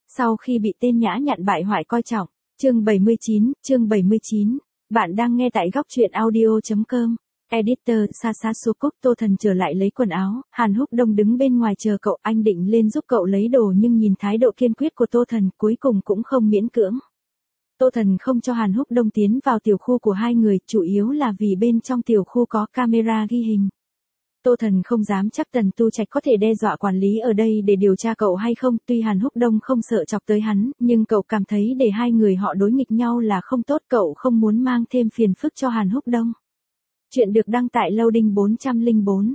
Sau khi bị tên nhã nhặn bại hoại coi trọng. Chương 79. Bạn đang nghe tại góc truyện audio.com. Editor Sasasukuk. Tô Thần trở lại lấy quần áo, Hàn Húc Đông đứng bên ngoài chờ cậu, anh định lên giúp cậu lấy đồ nhưng nhìn thái độ kiên quyết của Tô Thần, cuối cùng cũng không miễn cưỡng. Tô Thần không cho Hàn Húc Đông tiến vào tiểu khu của hai người, chủ yếu là vì bên trong tiểu khu có camera ghi hình. Tô Thần không dám chắc Tần Tu Trạch có thể đe dọa quản lý ở đây để điều tra cậu hay không, tuy Hàn Húc Đông không sợ chọc tới hắn, nhưng cậu cảm thấy để hai người họ đối nghịch nhau là không tốt, cậu không muốn mang thêm phiền phức cho Hàn Húc Đông. Chuyện được đăng tại Loading 404,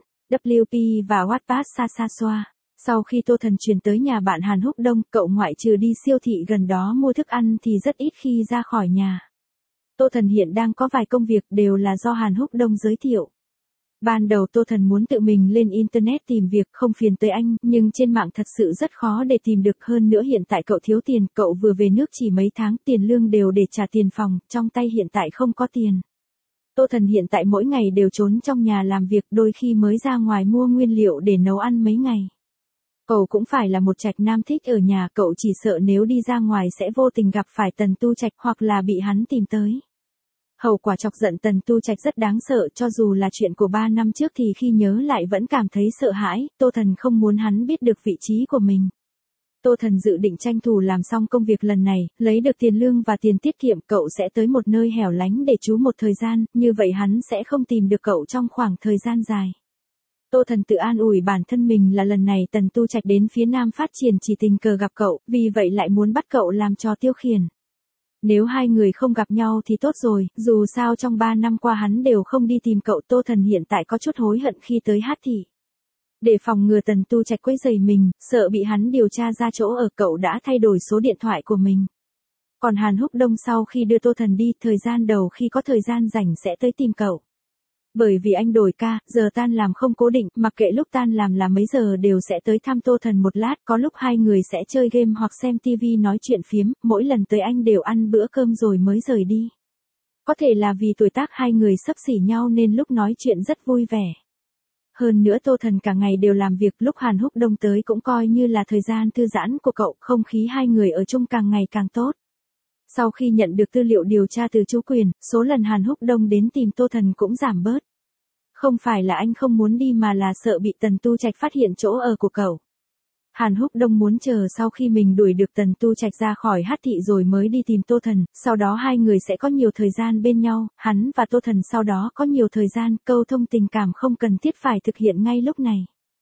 WP và Wattpad Sasasua. Sau khi Tô Thần chuyển tới nhà bạn Hàn Húc Đông, cậu ngoại trừ đi siêu thị gần đó mua thức ăn thì rất ít khi ra khỏi nhà. Tô Thần hiện đang có vài công việc đều là do Hàn Húc Đông giới thiệu. Ban đầu Tô Thần muốn tự mình lên Internet tìm việc không phiền tới anh, nhưng trên mạng thật sự rất khó để tìm được, hơn nữa hiện tại cậu thiếu tiền, cậu vừa về nước chỉ mấy tháng, tiền lương đều để trả tiền phòng, trong tay hiện tại không có tiền. Tô Thần hiện tại mỗi ngày đều trốn trong nhà làm việc, đôi khi mới ra ngoài mua nguyên liệu để nấu ăn mấy ngày. Cậu cũng phải là một trạch nam thích ở nhà, cậu chỉ sợ nếu đi ra ngoài sẽ vô tình gặp phải Tần Tu Trạch hoặc là bị hắn tìm tới. Hậu quả chọc giận Tần Tu Trạch rất đáng sợ, cho dù là chuyện của 3 năm trước thì khi nhớ lại vẫn cảm thấy sợ hãi, Tô Thần không muốn hắn biết được vị trí của mình. Tô Thần dự định tranh thủ làm xong công việc lần này, lấy được tiền lương và tiền tiết kiệm, cậu sẽ tới một nơi hẻo lánh để trú một thời gian, như vậy hắn sẽ không tìm được cậu trong khoảng thời gian dài. Tô Thần tự an ủi bản thân mình là lần này Tần Tu Trạch đến phía Nam phát triển chỉ tình cờ gặp cậu, vì vậy lại muốn bắt cậu làm trò tiêu khiển. Nếu hai người không gặp nhau thì tốt rồi, dù sao trong 3 năm qua hắn đều không đi tìm cậu. Tô Thần hiện tại có chút hối hận khi tới Hát Thị. Để phòng ngừa Tần Tu Trạch quấy rầy mình, sợ bị hắn điều tra ra chỗ ở, cậu đã thay đổi số điện thoại của mình. Còn Hàn Húc Đông sau khi đưa Tô Thần đi, thời gian đầu khi có thời gian rảnh sẽ tới tìm cậu. Bởi vì anh đổi ca, giờ tan làm không cố định, mặc kệ lúc tan làm là mấy giờ đều sẽ tới thăm Tô Thần một lát, có lúc hai người sẽ chơi game hoặc xem TV nói chuyện phiếm, mỗi lần tới anh đều ăn bữa cơm rồi mới rời đi. Có thể là vì tuổi tác hai người xấp xỉ nhau nên lúc nói chuyện rất vui vẻ. Hơn nữa Tô Thần cả ngày đều làm việc, lúc Hàn Húc Đông tới cũng coi như là thời gian thư giãn của cậu, không khí hai người ở chung càng ngày càng tốt. Sau khi nhận được tư liệu điều tra từ chú Quyền, số lần Hàn Húc Đông đến tìm Tô Thần cũng giảm bớt. Không phải là anh không muốn đi mà là sợ bị Tần Tu Trạch phát hiện chỗ ở của cậu. Hàn Húc Đông muốn chờ sau khi mình đuổi được Tần Tu Trạch ra khỏi Hát Thị rồi mới đi tìm Tô Thần, sau đó hai người sẽ có nhiều thời gian bên nhau, hắn và Tô Thần sau đó có nhiều thời gian, câu thông tình cảm không cần thiết phải thực hiện ngay lúc này.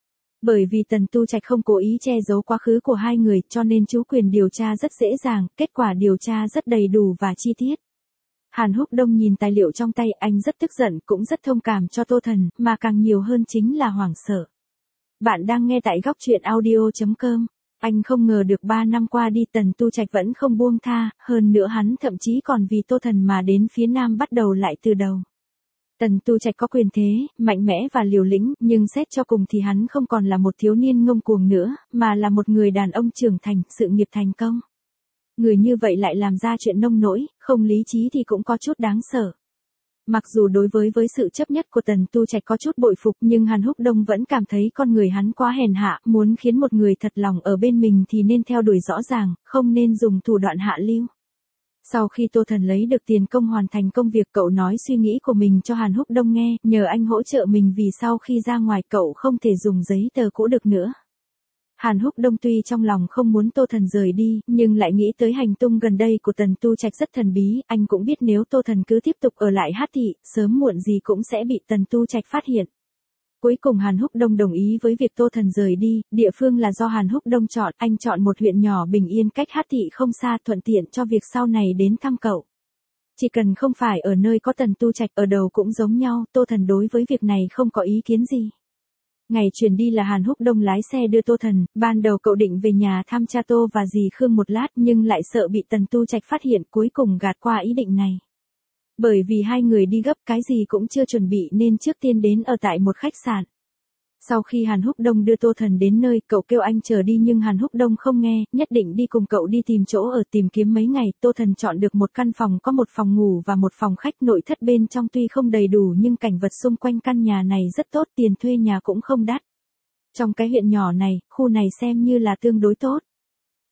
Bởi vì Tần Tu Trạch không cố ý che giấu quá khứ của hai người cho nên chú Quyền điều tra rất dễ dàng, kết quả điều tra rất đầy đủ và chi tiết. Hàn Húc Đông nhìn tài liệu trong tay, anh rất tức giận, cũng rất thông cảm cho Tô Thần, mà càng nhiều hơn chính là hoảng sợ. Bạn đang nghe tại góc truyện audio.com. Anh không ngờ được 3 năm qua đi Tần Tu Trạch vẫn không buông tha, hơn nữa hắn thậm chí còn vì Tô Thần mà đến phía Nam bắt đầu lại từ đầu. Tần Tu Trạch có quyền thế, mạnh mẽ và liều lĩnh, nhưng xét cho cùng thì hắn không còn là một thiếu niên ngông cuồng nữa, mà là một người đàn ông trưởng thành, sự nghiệp thành công. Người như vậy lại làm ra chuyện nông nỗi, không lý trí thì cũng có chút đáng sợ. Mặc dù đối với sự chấp nhất của Tần Tu Trạch có chút bội phục, nhưng Hàn Húc Đông vẫn cảm thấy con người hắn quá hèn hạ, muốn khiến một người thật lòng ở bên mình thì nên theo đuổi rõ ràng, không nên dùng thủ đoạn hạ lưu. Sau khi Tô Thần lấy được tiền công hoàn thành công việc, cậu nói suy nghĩ của mình cho Hàn Húc Đông nghe, nhờ anh hỗ trợ mình vì sau khi ra ngoài cậu không thể dùng giấy tờ cũ được nữa. Hàn Húc Đông tuy trong lòng không muốn Tô Thần rời đi, nhưng lại nghĩ tới hành tung gần đây của Tần Tu Trạch rất thần bí, anh cũng biết nếu Tô Thần cứ tiếp tục ở lại Hát Thị, sớm muộn gì cũng sẽ bị Tần Tu Trạch phát hiện. Cuối cùng Hàn Húc Đông đồng ý với việc Tô Thần rời đi, địa phương là do Hàn Húc Đông chọn, anh chọn một huyện nhỏ bình yên cách Hát Thị không xa, thuận tiện cho việc sau này đến thăm cậu. Chỉ cần không phải ở nơi có Tần Tu Trạch ở đầu cũng giống nhau, Tô Thần đối với việc này không có ý kiến gì. Ngày chuyển đi là Hàn Húc Đông lái xe đưa Tô Thần, ban đầu cậu định về nhà thăm cha Tô và dì Khương một lát nhưng lại sợ bị Tần Tu Trạch phát hiện, cuối cùng gạt qua ý định này. Bởi vì hai người đi gấp, cái gì cũng chưa chuẩn bị nên trước tiên đến ở tại một khách sạn. Sau khi Hàn Húc Đông đưa Tô Thần đến nơi, cậu kêu anh chờ đi nhưng Hàn Húc Đông không nghe, nhất định đi cùng cậu đi tìm chỗ ở. Tìm kiếm mấy ngày, Tô Thần chọn được một căn phòng có một phòng ngủ và một phòng khách, nội thất bên trong tuy không đầy đủ nhưng cảnh vật xung quanh căn nhà này rất tốt, tiền thuê nhà cũng không đắt. Trong cái huyện nhỏ này, khu này xem như là tương đối tốt.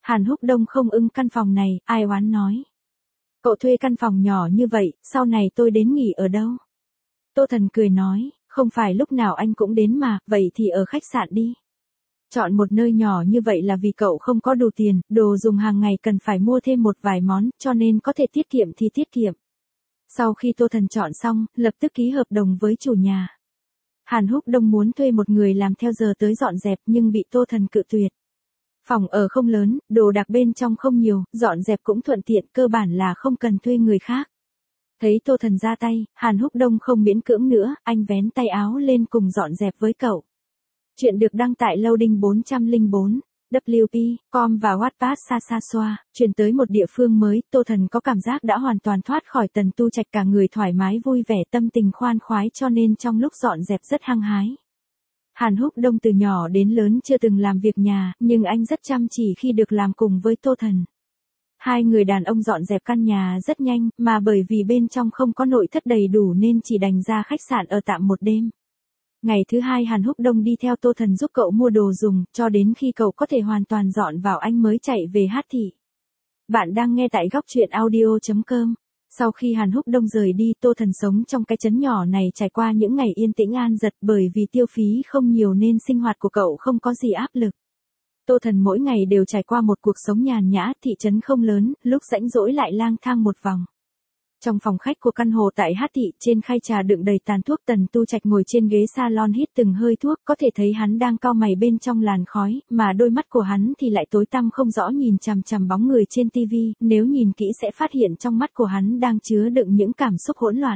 Hàn Húc Đông không ưng căn phòng này, ai oán nói. Cậu thuê căn phòng nhỏ như vậy, sau này tôi đến nghỉ ở đâu? Tô Thần cười nói, không phải lúc nào anh cũng đến mà, vậy thì ở khách sạn đi. Chọn một nơi nhỏ như vậy là vì cậu không có đủ tiền, đồ dùng hàng ngày cần phải mua thêm một vài món, cho nên có thể tiết kiệm thì tiết kiệm. Sau khi Tô Thần chọn xong, lập tức ký hợp đồng với chủ nhà. Hàn Húc Đông muốn thuê một người làm theo giờ tới dọn dẹp nhưng bị Tô Thần cự tuyệt. Phòng ở không lớn, đồ đạc bên trong không nhiều, dọn dẹp cũng thuận tiện, cơ bản là không cần thuê người khác. Thấy Tô Thần ra tay, Hàn Húc Đông không miễn cưỡng nữa, anh vén tay áo lên cùng dọn dẹp với cậu. Chuyện được đăng tại Loading 404, WP.com và Wattpad xa xa xoa, chuyển tới một địa phương mới, Tô Thần có cảm giác đã hoàn toàn thoát khỏi Tần Tu Trạch, cả người thoải mái vui vẻ, tâm tình khoan khoái, cho nên trong lúc dọn dẹp rất hăng hái. Hàn Húc Đông từ nhỏ đến lớn chưa từng làm việc nhà, nhưng anh rất chăm chỉ khi được làm cùng với Tô Thần. Hai người đàn ông dọn dẹp căn nhà rất nhanh, mà bởi vì bên trong không có nội thất đầy đủ nên chỉ đành ra khách sạn ở tạm một đêm. Ngày thứ hai Hàn Húc Đông đi theo Tô Thần giúp cậu mua đồ dùng, cho đến khi cậu có thể hoàn toàn dọn vào anh mới chạy về Hát Thị. Bạn đang nghe tại góc truyện audio.com. Sau khi Hàn Húc Đông rời đi, Tô Thần sống trong cái trấn nhỏ này trải qua những ngày yên tĩnh an dật, bởi vì tiêu phí không nhiều nên sinh hoạt của cậu không có gì áp lực. Tô Thần mỗi ngày đều trải qua một cuộc sống nhàn nhã, thị trấn không lớn, lúc rảnh rỗi lại lang thang một vòng. Trong phòng khách của căn hộ tại Hát Thị, trên khay trà đựng đầy tàn thuốc, Tần Tu Trạch ngồi trên ghế salon hít từng hơi thuốc, có thể thấy hắn đang cau mày bên trong làn khói, mà đôi mắt của hắn thì lại tối tăm không rõ nhìn chằm chằm bóng người trên tivi, nếu nhìn kỹ sẽ phát hiện trong mắt của hắn đang chứa đựng những cảm xúc hỗn loạn.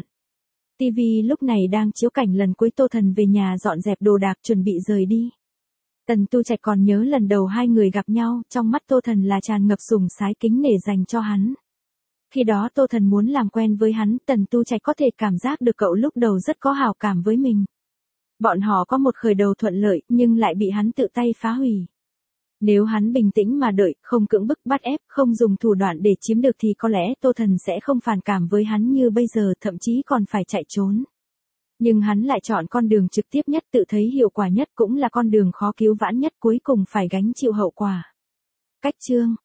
Tivi lúc này đang chiếu cảnh lần cuối Tô Thần về nhà dọn dẹp đồ đạc chuẩn bị rời đi. Tần Tu Trạch còn nhớ lần đầu hai người gặp nhau, trong mắt Tô Thần là tràn ngập sùng sái kính nể dành cho hắn. Khi đó Tô Thần muốn làm quen với hắn, Tần Tu Trạch có thể cảm giác được cậu lúc đầu rất có hảo cảm với mình. Bọn họ có một khởi đầu thuận lợi, nhưng lại bị hắn tự tay phá hủy. Nếu hắn bình tĩnh mà đợi, không cưỡng bức bắt ép, không dùng thủ đoạn để chiếm được thì có lẽ Tô Thần sẽ không phản cảm với hắn như bây giờ, thậm chí còn phải chạy trốn. Nhưng hắn lại chọn con đường trực tiếp nhất, tự thấy hiệu quả nhất, cũng là con đường khó cứu vãn nhất, cuối cùng phải gánh chịu hậu quả. Cách chương